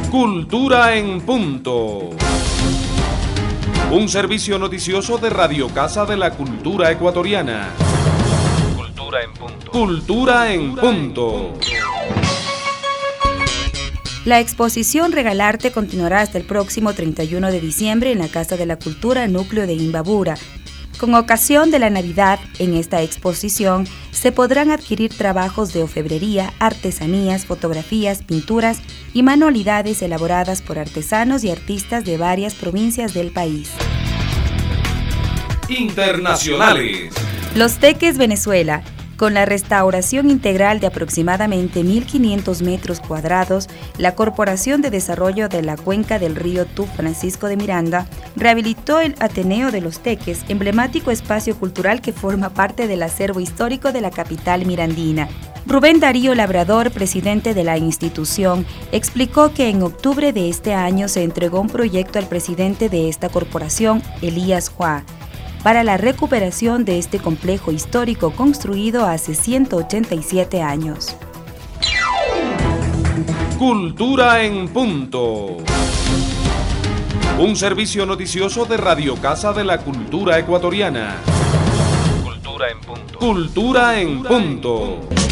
Cultura en Punto. Un servicio noticioso de Radio Casa de la Cultura Ecuatoriana. Cultura en Punto. Cultura en Punto. La exposición Regalarte continuará hasta el próximo 31 de diciembre en la Casa de la Cultura Núcleo de Imbabura. Con ocasión de la Navidad, en esta exposición se podrán adquirir trabajos de orfebrería, artesanías, fotografías, pinturas y manualidades elaboradas por artesanos y artistas de varias provincias del país. Internacionales. Los Teques, Venezuela. Con la restauración integral de aproximadamente 1.500 metros cuadrados, la Corporación de Desarrollo de la Cuenca del Río Tuf Francisco de Miranda rehabilitó el Ateneo de los Teques, emblemático espacio cultural que forma parte del acervo histórico de la capital mirandina. Rubén Darío Labrador, presidente de la institución, explicó que en octubre de este año se entregó un proyecto al presidente de esta corporación, Elías Juá, para la recuperación de este complejo histórico construido hace 187 años. Cultura en Punto. Un servicio noticioso de Radio Casa de la Cultura Ecuatoriana. Cultura en Punto. Cultura en Punto.